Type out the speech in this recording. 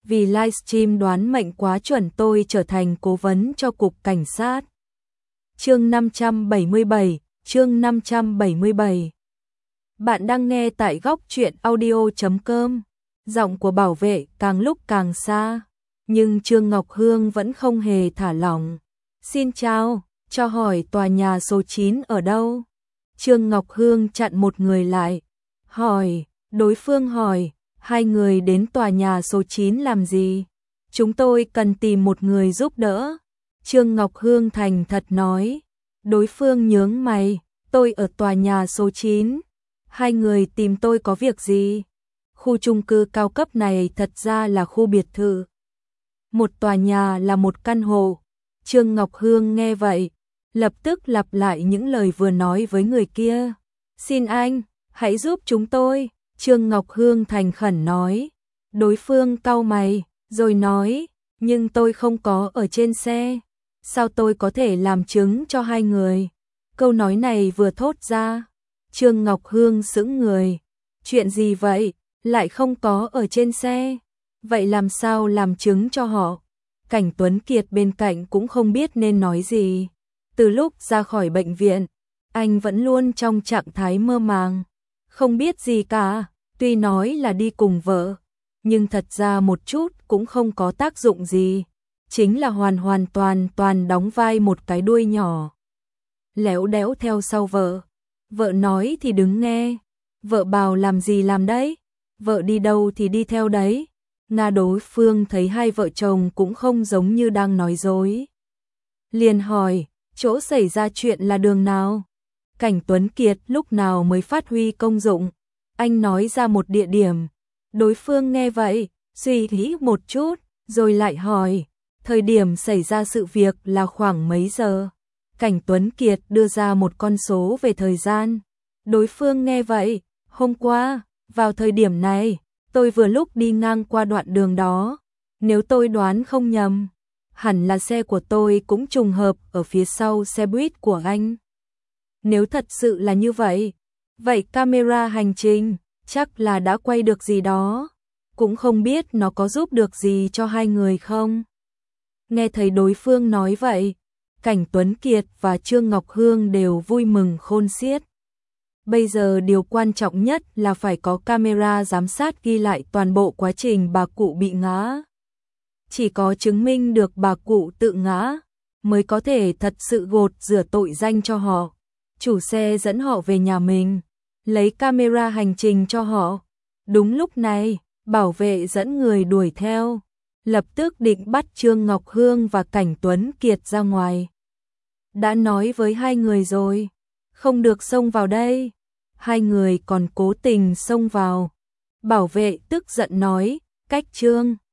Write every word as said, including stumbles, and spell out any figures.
vì livestream đoán mệnh quá chuẩn tôi trở thành cố vấn cho cục cảnh sát. Chương năm trăm bảy mươi bảy, chương năm trăm bảy mươi bảy. Bạn đang nghe tại góc truyện audio chấm com. Giọng của bảo vệ càng lúc càng xa, nhưng Trương Ngọc Hương vẫn không hề thả lỏng. Xin chào, cho hỏi tòa nhà số chín ở đâu? Trương Ngọc Hương chặn một người lại. Hỏi, đối phương hỏi, hai người đến tòa nhà số chín làm gì? Chúng tôi cần tìm một người giúp đỡ. Trương Ngọc Hương thành thật nói. Đối phương nhướng mày, tôi ở tòa nhà số chín. Hai người tìm tôi có việc gì? Khu chung cư cao cấp này thật ra là khu biệt thự. Một tòa nhà là một căn hộ. Trương Ngọc Hương nghe vậy, lập tức lặp lại những lời vừa nói với người kia. Xin anh, hãy giúp chúng tôi. Trương Ngọc Hương thành khẩn nói. Đối phương cau mày, rồi nói, nhưng tôi không có ở trên xe. Sao tôi có thể làm chứng cho hai người? Câu nói này vừa thốt ra, Trương Ngọc Hương sững người. Chuyện gì vậy? Lại không có ở trên xe. Vậy làm sao làm chứng cho họ? Cảnh Tuấn Kiệt bên cạnh cũng không biết nên nói gì. Từ lúc ra khỏi bệnh viện, anh vẫn luôn trong trạng thái mơ màng, không biết gì cả. Tuy nói là đi cùng vợ, nhưng thật ra một chút cũng không có tác dụng gì. Chính là hoàn hoàn toàn toàn đóng vai một cái đuôi nhỏ, léo đéo theo sau vợ. Vợ nói thì đứng nghe, vợ bảo làm gì làm đấy, vợ đi đâu thì đi theo đấy. Nga đối phương thấy hai vợ chồng cũng không giống như đang nói dối, liền hỏi, chỗ xảy ra chuyện là đường nào? Cảnh Tuấn Kiệt lúc nào mới phát huy công dụng? Anh nói ra một địa điểm. Đối phương nghe vậy, suy nghĩ một chút, rồi lại hỏi, thời điểm xảy ra sự việc là khoảng mấy giờ? Cảnh Tuấn Kiệt đưa ra một con số về thời gian. Đối phương nghe vậy, hôm qua, vào thời điểm này, tôi vừa lúc đi ngang qua đoạn đường đó. Nếu tôi đoán không nhầm, hẳn là xe của tôi cũng trùng hợp ở phía sau xe buýt của anh. Nếu thật sự là như vậy, vậy camera hành trình chắc là đã quay được gì đó. Cũng không biết nó có giúp được gì cho hai người không? Nghe thấy đối phương nói vậy, Cảnh Tuấn Kiệt và Trương Ngọc Hương đều vui mừng khôn xiết. Bây giờ điều quan trọng nhất là phải có camera giám sát ghi lại toàn bộ quá trình bà cụ bị ngã. Chỉ có chứng minh được bà cụ tự ngã, mới có thể thật sự gột rửa tội danh cho họ. Chủ xe dẫn họ về nhà mình, lấy camera hành trình cho họ. Đúng lúc này, bảo vệ dẫn người đuổi theo, lập tức định bắt Trương Ngọc Hương và Cảnh Tuấn Kiệt ra ngoài. Đã nói với hai người rồi, không được xông vào đây. Hai người còn cố tình xông vào. Bảo vệ tức giận nói, cách Trương